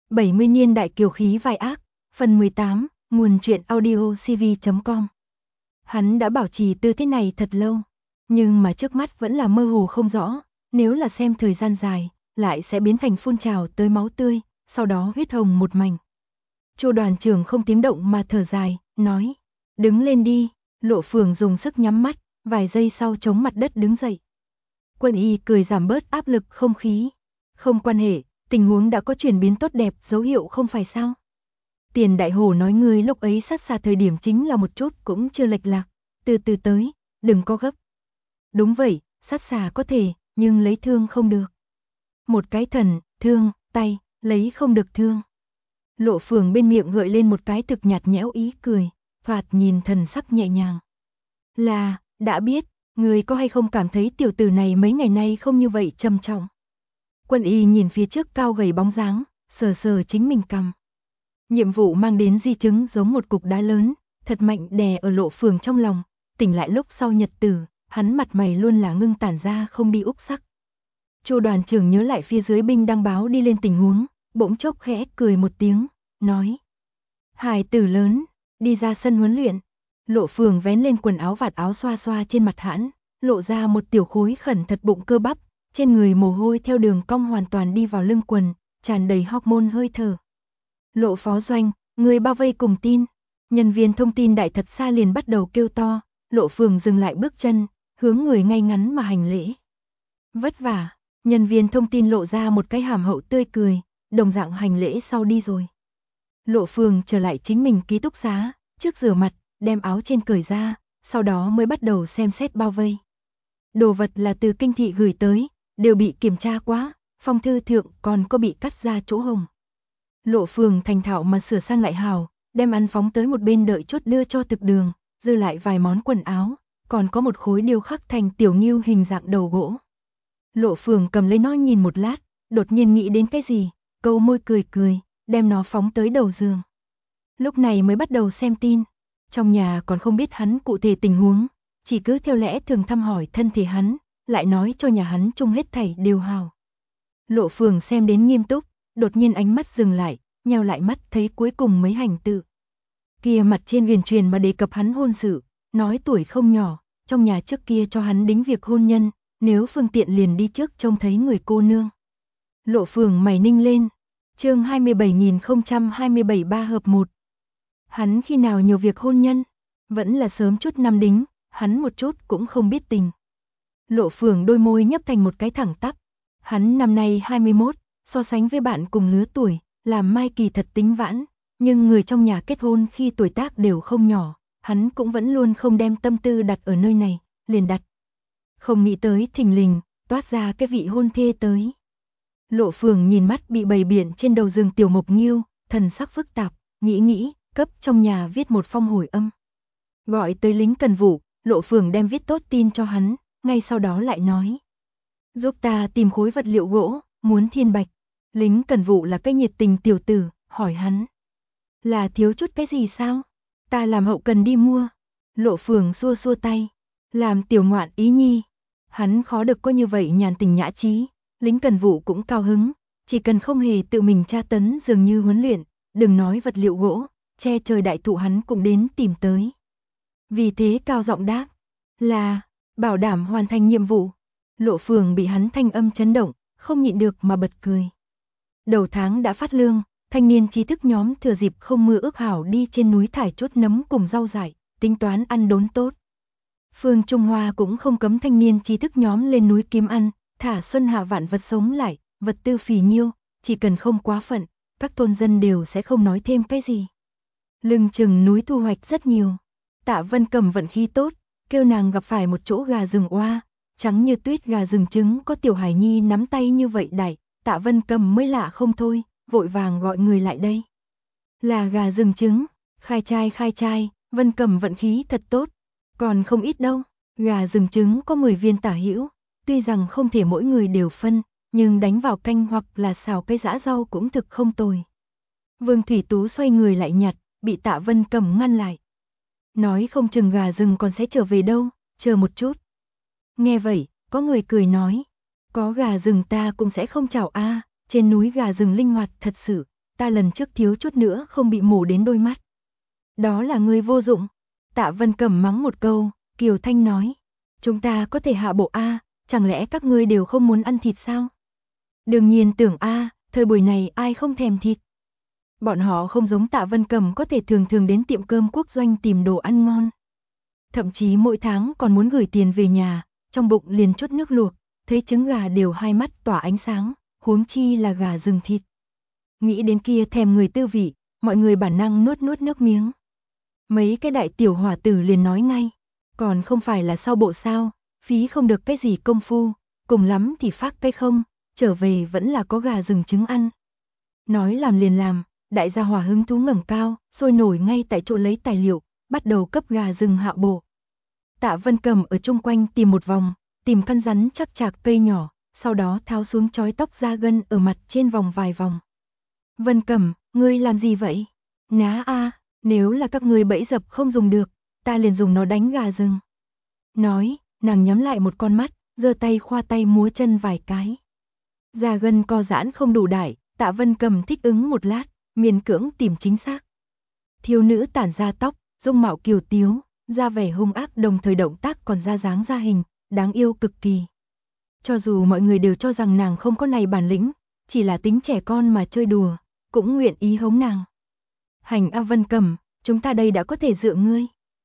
70 niên đại kiều khí vai ác, phần 18, nguồn truyện audio cv.com. Hắn đã bảo trì tư thế này thật lâu, nhưng mà trước mắt vẫn là mơ hồ không rõ, nếu là xem thời gian dài, lại sẽ biến thành phun trào tới máu tươi, sau đó huyết hồng một mảnh. Chu đoàn trưởng không tiếng động mà thở dài, nói, đứng lên đi. Lộ Phường dùng sức nhắm mắt, vài giây sau chống mặt đất đứng dậy. Quân y cười giảm bớt áp lực không khí. Không quan hệ, tình huống đã có chuyển biến tốt đẹp, dấu hiệu không phải sao. Tiền Đại Hổ nói ngươi lúc ấy sát xà thời điểm chính là một chút cũng chưa lệch lạc, từ từ tới, đừng có gấp. Đúng vậy, sát xà có thể, nhưng lấy thương không được. Một cái thần, thương, tay, lấy không được thương. Lộ Phường bên miệng gợi lên một cái thực nhạt nhẽo ý cười, thoạt nhìn thần sắc nhẹ nhàng. Là, đã biết, người có hay không cảm thấy tiểu tử này mấy ngày nay không như vậy trầm trọng. Quân y nhìn phía trước cao gầy bóng dáng, sờ sờ chính mình cằm. Nhiệm vụ mang đến di chứng giống một cục đá lớn, thật mạnh đè ở Lộ Phường trong lòng, tỉnh lại lúc sau nhật tử, hắn mặt mày luôn là ngưng tản ra không đi úc sắc. Chu đoàn trưởng nhớ lại phía dưới binh đăng báo đi lên tình huống, bỗng chốc khẽ cười một tiếng, nói. Hài tử lớn, đi ra sân huấn luyện. Lộ Phường vén lên quần áo vạt áo xoa xoa trên mặt hãn, lộ ra một tiểu khối khẩn thật bụng cơ bắp, trên người mồ hôi theo đường cong hoàn toàn đi vào lưng quần, tràn đầy hormone hơi thở. Lộ phó doanh, người bao vây cùng tin. Nhân viên thông tin đại thật xa liền bắt đầu kêu to, Lộ Phường dừng lại bước chân, hướng người ngay ngắn mà hành lễ. Vất vả, nhân viên thông tin lộ ra một cái hàm hậu tươi cười, đồng dạng hành lễ sau đi rồi. Lộ Phường trở lại chính mình ký túc xá, trước rửa mặt, đem áo trên cởi ra, sau đó mới bắt đầu xem xét bao vây. Đồ vật là từ kinh thị gửi tới, đều bị kiểm tra quá, phong thư thượng còn có bị cắt ra chỗ hồng. Lộ Phường thành thạo mà sửa sang lại hào, đem ăn phóng tới một bên đợi chốt đưa cho thực đường, dư lại vài món quần áo, còn có một khối điêu khắc thành tiểu ngưu hình dạng đầu gỗ. Lộ Phường cầm lấy nó nhìn một lát, đột nhiên nghĩ đến cái gì, câu môi cười cười, đem nó phóng tới đầu giường. Lúc này mới bắt đầu xem tin, trong nhà còn không biết hắn cụ thể tình huống, chỉ cứ theo lẽ thường thăm hỏi thân thể hắn, lại nói cho nhà hắn chung hết thảy đều hào. Lộ Phường xem đến nghiêm túc, đột nhiên ánh mắt dừng lại, nheo lại mắt thấy cuối cùng mấy hành tự. Kia mặt trên huyền truyền mà đề cập hắn hôn sự, nói tuổi không nhỏ, trong nhà trước kia cho hắn đính việc hôn nhân, nếu phương tiện liền đi trước trông thấy người cô nương. Lộ Phường mày ninh lên, chương 27027 3 hợp 1. Hắn khi nào nhiều việc hôn nhân, vẫn là sớm chút năm đính, hắn một chút cũng không biết tình. Lộ Phường đôi môi nhấp thành một cái thẳng tắp, hắn năm nay 21, so sánh với bạn cùng lứa tuổi, làm mai kỳ thật tính vãn, nhưng người trong nhà kết hôn khi tuổi tác đều không nhỏ, hắn cũng vẫn luôn không đem tâm tư đặt ở nơi này, liền đặt. Không nghĩ tới thình lình, toát ra cái vị hôn thê tới. Lộ Phường nhìn mắt bị bày biện trên đầu giường tiểu mộc nghiêu, thần sắc phức tạp, nghĩ, cấp trong nhà viết một phong hồi âm. Gọi tới lính cần vụ, Lộ Phường đem viết tốt tin cho hắn, ngay sau đó lại nói. Giúp ta tìm khối vật liệu gỗ, muốn thiên bạch. Lính cần vụ là cái nhiệt tình tiểu tử, hỏi hắn. Là thiếu chút cái gì sao? Ta làm hậu cần đi mua. Lộ Phường xua xua tay. Làm tiểu ngoạn ý nhi. Hắn khó được có như vậy nhàn tình nhã trí. Lính cần vụ cũng cao hứng. Chỉ cần không hề tự mình tra tấn dường như huấn luyện. Đừng nói vật liệu gỗ, che trời đại thụ hắn cũng đến tìm tới. Vì thế cao giọng đáp. Là, bảo đảm hoàn thành nhiệm vụ. Lộ Phường bị hắn thanh âm chấn động, không nhịn được mà bật cười. Đầu tháng đã phát lương, thanh niên trí thức nhóm thừa dịp không mưa ước hảo đi trên núi thải chốt nấm cùng rau dại, tính toán ăn đốn tốt. Phương Trung Hoa cũng không cấm thanh niên trí thức nhóm lên núi kiếm ăn, thả xuân hạ vạn vật sống lại, vật tư phì nhiêu, chỉ cần không quá phận, các thôn dân đều sẽ không nói thêm cái gì. Lưng chừng núi thu hoạch rất nhiều. Tạ Vân Cầm vận khí tốt, kêu nàng gặp phải một chỗ gà rừng oa, trắng như tuyết gà rừng trứng có tiểu hải nhi nắm tay như vậy đại. Tạ Vân Cầm mới lạ không thôi, vội vàng gọi người lại đây. Là gà rừng trứng, khai trai, Vân Cầm vận khí thật tốt, còn không ít đâu, gà rừng trứng có 10 viên tả hữu, tuy rằng không thể mỗi người đều phân, nhưng đánh vào canh hoặc là xào cây giã rau cũng thực không tồi. Vương Thủy Tú xoay người lại nhặt, bị Tạ Vân Cầm ngăn lại. Nói không chừng gà rừng còn sẽ trở về đâu, chờ một chút. Nghe vậy, có người cười nói. Có gà rừng ta cũng sẽ không chảo a, trên núi gà rừng linh hoạt thật sự, ta lần trước thiếu chút nữa không bị mổ đến đôi mắt. Đó là ngươi vô dụng. Tạ Vân Cầm mắng một câu, Kiều Thanh nói. Chúng ta có thể hạ bộ a, chẳng lẽ các ngươi đều không muốn ăn thịt sao? Đương nhiên tưởng a, thời buổi này ai không thèm thịt. Bọn họ không giống Tạ Vân Cầm có thể thường thường đến tiệm cơm quốc doanh tìm đồ ăn ngon. Thậm chí mỗi tháng còn muốn gửi tiền về nhà, trong bụng liền chốt nước luộc, thấy trứng gà đều hai mắt tỏa ánh sáng, huống chi là gà rừng thịt. Nghĩ đến kia thèm người tư vị, mọi người bản năng nuốt nuốt nước miếng. Mấy cái đại tiểu hỏa tử liền nói ngay, còn không phải là sau bộ sao, phí không được cái gì công phu, cùng lắm thì phát cái không, trở về vẫn là có gà rừng trứng ăn. Nói làm liền làm, đại gia hỏa hứng thú ngẩng cao, sôi nổi ngay tại chỗ lấy tài liệu, bắt đầu cấp gà rừng hạ bổ. Tạ Vân Cầm ở chung quanh tìm một vòng, tìm căn rắn chắc chạc cây nhỏ, sau đó tháo xuống chói tóc ra gân ở mặt trên vòng vài vòng. Vân Cầm, ngươi làm gì vậy? Ná a, nếu là các ngươi bẫy dập không dùng được, ta liền dùng nó đánh gà rừng. Nói, nàng nhắm lại một con mắt, giơ tay khoa tay múa chân vài cái. Da gân co giãn không đủ đại, Tạ Vân Cầm thích ứng một lát, miễn cưỡng tìm chính xác. Thiếu nữ tản ra tóc, dung mạo kiều tiếu, ra vẻ hung ác đồng thời động tác còn ra dáng ra hình, đáng yêu cực kỳ. Cho dù mọi người đều cho rằng nàng không có này bản lĩnh, chỉ là tính trẻ con mà chơi đùa, cũng nguyện ý hống nàng. Hành A Vân Cầm, chúng ta đây đã có thể dựa ngươi.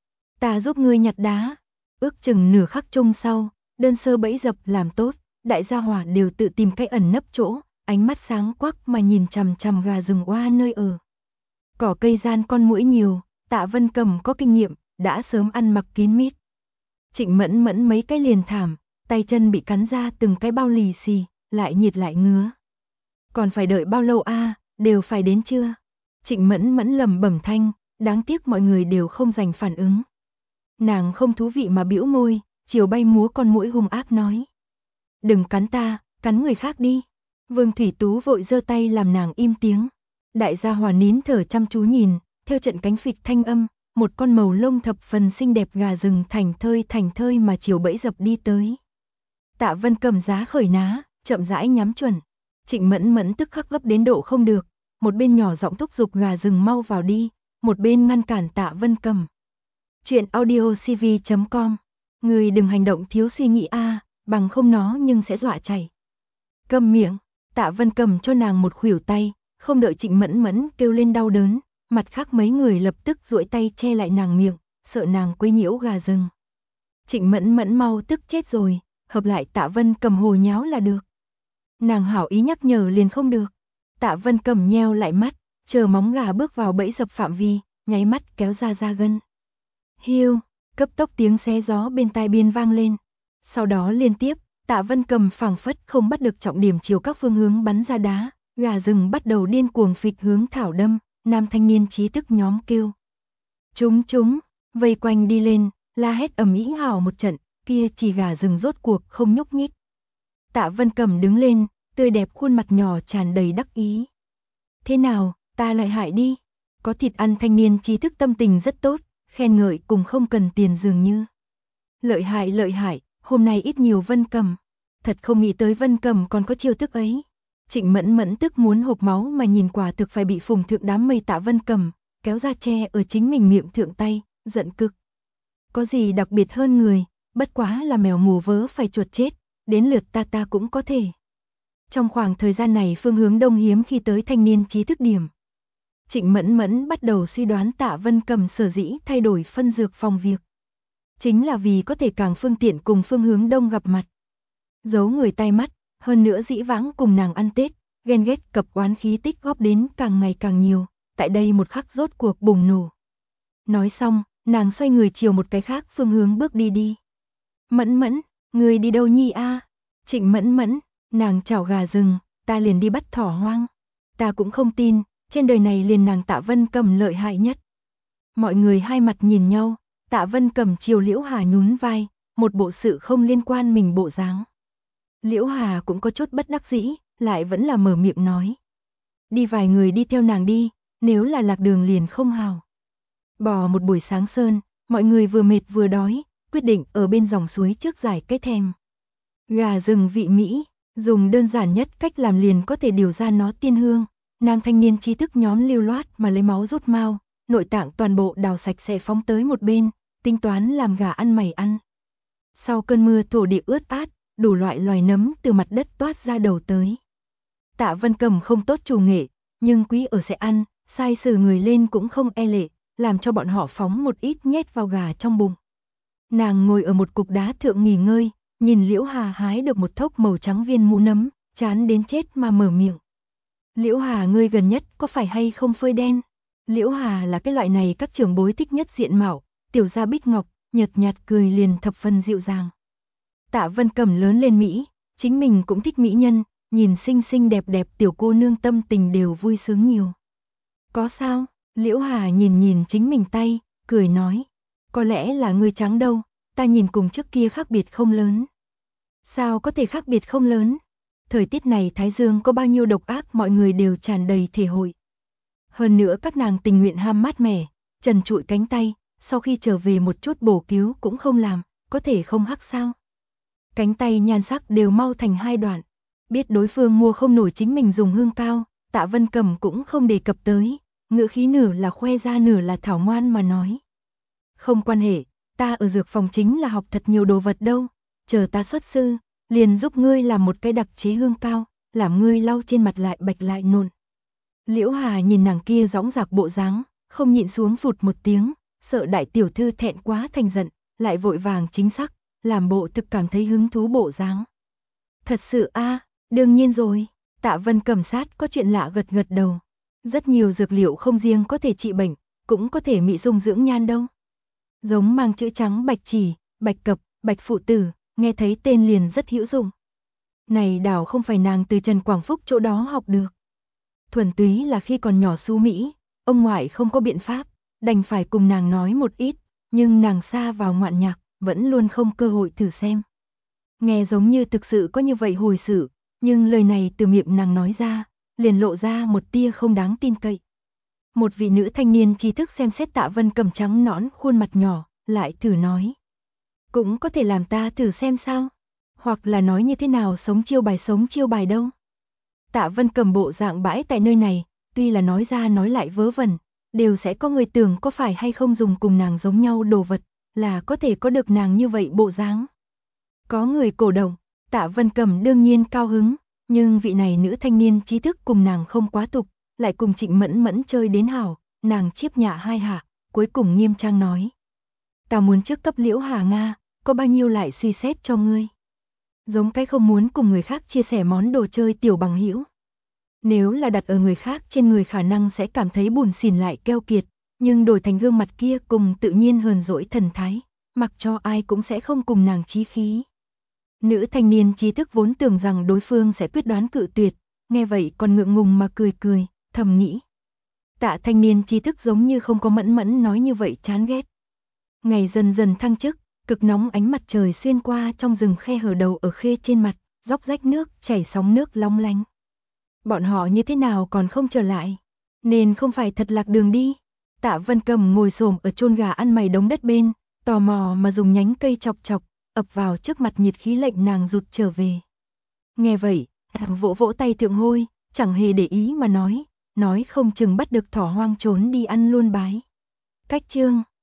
Ta giúp ngươi nhặt đá. Ước chừng nửa khắc chung sau, đơn sơ bẫy dập làm tốt, đại gia hỏa đều tự tìm cái ẩn nấp chỗ, ánh mắt sáng quắc mà nhìn chằm chằm gà rừng oa nơi ở. Cỏ cây gian con muỗi nhiều, Tạ Vân Cầm có kinh nghiệm, đã sớm ăn mặc kín mít. Trịnh Mẫn Mẫn mấy cái liền thảm, tay chân bị cắn ra từng cái bao lì xì, lại nhiệt lại ngứa. Còn phải đợi bao lâu a, đều phải đến trưa. Trịnh Mẫn Mẫn lẩm bẩm thanh, đáng tiếc mọi người đều không dành phản ứng. Nàng không thú vị mà bĩu môi, chiều bay múa con muỗi hung ác nói. Đừng cắn ta, cắn người khác đi. Vương Thủy Tú vội giơ tay làm nàng im tiếng. Đại gia hòa nín thở chăm chú nhìn, theo trận cánh phịch thanh âm, một con màu lông thập phần xinh đẹp gà rừng thành thơi mà chiều bẫy dập đi tới. Tạ Vân Cầm giá khởi ná, chậm rãi nhắm chuẩn. Trịnh Mẫn Mẫn tức khắc gấp đến độ không được, một bên nhỏ giọng thúc giục gà rừng mau vào đi, một bên ngăn cản Tạ Vân Cầm. Chuyện audiocv.com. Người đừng hành động thiếu suy nghĩ a, bằng không nó nhưng sẽ dọa chảy. Câm miệng, Tạ Vân Cầm cho nàng một khuỷu tay, không đợi Trịnh Mẫn Mẫn kêu lên đau đớn, mặt khác mấy người lập tức duỗi tay che lại nàng miệng, sợ nàng quấy nhiễu gà rừng. Trịnh Mẫn Mẫn mau tức chết rồi, hợp lại Tạ Vân Cầm hồ nháo là được. Nàng hảo ý nhắc nhở liền không được. Tạ Vân Cầm nheo lại mắt, chờ móng gà bước vào bẫy dập phạm vi, nháy mắt kéo ra da gân. Hiu, cấp tốc tiếng xé gió bên tai biên vang lên. Sau đó liên tiếp, Tạ Vân Cầm phảng phất không bắt được trọng điểm chiều các phương hướng bắn ra đá, gà rừng bắt đầu điên cuồng phịch hướng thảo đâm, nam thanh niên trí thức nhóm kêu. Chúng, vây quanh đi lên, la hét ầm ĩ hào một trận, kia chỉ gà rừng rốt cuộc không nhúc nhích. Tạ Vân Cầm đứng lên, tươi đẹp khuôn mặt nhỏ tràn đầy đắc ý. Thế nào, ta lợi hại đi. Có thịt ăn thanh niên trí thức tâm tình rất tốt, khen ngợi cùng không cần tiền dường như. Lợi hại, hôm nay ít nhiều Vân Cầm. Thật không nghĩ tới Vân Cầm còn có chiêu thức ấy. Trịnh Mẫn Mẫn tức muốn hộc máu mà nhìn quả thực phải bị phùng thượng đám mây Tạ Vân Cầm, kéo ra che ở chính mình miệng thượng tay, giận cực. Có gì đặc biệt hơn người, bất quá là mèo mù vớ phải chuột chết, đến lượt ta cũng có thể. Trong khoảng thời gian này phương hướng đông hiếm khi tới thanh niên trí thức điểm. Trịnh Mẫn Mẫn bắt đầu suy đoán Tạ Vân Cầm sở dĩ thay đổi phân dược phòng việc. Chính là vì có thể càng phương tiện cùng phương hướng đông gặp mặt. Giấu người tai mắt, hơn nữa dĩ vãng cùng nàng ăn Tết, ghen ghét cập oán khí tích góp đến càng ngày càng nhiều, tại đây một khắc rốt cuộc bùng nổ. Nói xong, nàng xoay người chiều một cái khác phương hướng bước đi. Mẫn Mẫn, người đi đâu nhi a? Trịnh Mẫn Mẫn, nàng chảo gà rừng, ta liền đi bắt thỏ hoang. Ta cũng không tin, trên đời này liền nàng Tạ Vân Cầm lợi hại nhất. Mọi người hai mặt nhìn nhau, Tạ Vân Cầm chiều Liễu Hà nhún vai, một bộ sự không liên quan mình bộ dáng. Liễu Hà cũng có chút bất đắc dĩ, lại vẫn là mở miệng nói. Đi vài người đi theo nàng đi, nếu là lạc đường liền không hào. Bò một buổi sáng sơn, mọi người vừa mệt vừa đói, quyết định ở bên dòng suối trước giải cái thèm. Gà rừng vị Mỹ, dùng đơn giản nhất cách làm liền có thể điều ra nó tiên hương, Nàng thanh niên trí thức nhóm lưu loát mà lấy máu rút mao, nội tạng toàn bộ đào sạch sẽ phóng tới một bên, tính toán làm gà ăn mày ăn. Sau cơn mưa thổ địa ướt át, đủ loại loài nấm từ mặt đất toát ra đầu tới. Tạ Vân Cầm không tốt chủ nghệ, nhưng quý ở sẽ ăn, sai sử người lên cũng không e lệ, làm cho bọn họ phóng một ít nhét vào gà trong bụng. Nàng ngồi ở một cục đá thượng nghỉ ngơi, nhìn Liễu Hà hái được một thốc màu trắng viên mũ nấm, chán đến chết mà mở miệng. Liễu Hà, ngươi gần nhất có phải hay không phơi đen? Liễu Hà là cái loại này các trưởng bối thích nhất diện mạo, tiểu gia bích ngọc, nhợt nhạt cười liền thập phần dịu dàng. Tạ Vân Cẩm lớn lên Mỹ, chính mình cũng thích mỹ nhân, nhìn xinh xinh đẹp đẹp tiểu cô nương tâm tình đều vui sướng nhiều. Có sao? Liễu Hà nhìn nhìn chính mình tay, cười nói. Có lẽ là ngươi trắng đâu, ta nhìn cùng trước kia khác biệt không lớn. Sao có thể khác biệt không lớn? Thời tiết này Thái Dương có bao nhiêu độc ác mọi người đều tràn đầy thể hội. Hơn nữa các nàng tình nguyện ham mát mẻ, trần trụi cánh tay, sau khi trở về một chút bổ cứu cũng không làm, có thể không hắc sao? Cánh tay nhan sắc đều mau thành hai đoạn. Biết đối phương mua không nổi chính mình dùng hương cao, Tạ Vân Cẩm cũng không đề cập tới, ngữ khí nửa là khoe ra nửa là thảo ngoan mà nói. Không quan hệ, ta ở dược phòng chính là học thật nhiều đồ vật đâu, chờ ta xuất sư, liền giúp ngươi làm một cái đặc chế hương cao, làm ngươi lau trên mặt lại bạch lại nộn. Liễu Hà nhìn nàng kia dõng dạc bộ dáng, không nhịn xuống phụt một tiếng, sợ đại tiểu thư thẹn quá thành giận, lại vội vàng chính xác, làm bộ thực cảm thấy hứng thú bộ dáng. Thật sự a, đương nhiên rồi, Tạ Vân Cẩm sát có chuyện lạ gật gật đầu. Rất nhiều dược liệu không riêng có thể trị bệnh, cũng có thể mỹ dung dưỡng nhan đâu. Giống mang chữ trắng bạch chỉ, bạch cập, bạch phụ tử, nghe thấy tên liền rất hữu dụng. Này đảo không phải nàng từ Trần Quảng Phúc chỗ đó học được. Thuần túy là khi còn nhỏ xú Mỹ, ông ngoại không có biện pháp, đành phải cùng nàng nói một ít, nhưng nàng xa vào ngoạn nhạc, vẫn luôn không cơ hội thử xem. Nghe giống như thực sự có như vậy hồi sự, nhưng lời này từ miệng nàng nói ra, liền lộ ra một tia không đáng tin cậy. Một vị nữ thanh niên trí thức xem xét Tạ Vân Cẩm trắng nõn khuôn mặt nhỏ, lại thử nói. Cũng có thể làm ta thử xem sao, hoặc là nói như thế nào sống chiêu bài đâu. Tạ Vân Cẩm bộ dạng bãi tại nơi này, tuy là nói ra nói lại vớ vẩn, đều sẽ có người tưởng có phải hay không dùng cùng nàng giống nhau đồ vật, là có thể có được nàng như vậy bộ dáng. Có người cổ động, Tạ Vân Cẩm đương nhiên cao hứng, nhưng vị này nữ thanh niên trí thức cùng nàng không quá tục, lại cùng Trịnh Mẫn Mẫn chơi đến hảo, nàng chiếp nhạ hai hạ, cuối cùng nghiêm trang nói. Ta muốn trước cấp Liễu Hà Nga, có bao nhiêu lại suy xét cho ngươi. Giống cái không muốn cùng người khác chia sẻ món đồ chơi tiểu bằng hữu. Nếu là đặt ở người khác trên người khả năng sẽ cảm thấy buồn xỉn lại keo kiệt, nhưng đổi thành gương mặt kia cùng tự nhiên hờn dỗi thần thái, mặc cho ai cũng sẽ không cùng nàng chí khí. Nữ thanh niên trí thức vốn tưởng rằng đối phương sẽ quyết đoán cự tuyệt, nghe vậy còn ngượng ngùng mà cười cười, thầm nghĩ. Tạ thanh niên trí thức giống như không có Mẫn Mẫn nói như vậy chán ghét. Ngày dần dần thăng chức, cực nóng ánh mặt trời xuyên qua trong rừng khe hở đầu ở khê trên mặt, róc rách nước, chảy sóng nước long lanh. Bọn họ như thế nào còn không trở lại, nên không phải thật lạc đường đi. Tạ Vân Cẩm ngồi xổm ở chôn gà ăn mày đống đất bên, tò mò mà dùng nhánh cây chọc chọc, ập vào trước mặt nhiệt khí lệnh nàng rụt trở về. Nghe vậy, vỗ vỗ tay thượng hôi, chẳng hề để ý mà nói không chừng bắt được thỏ hoang trốn đi ăn luôn bái. Cách chương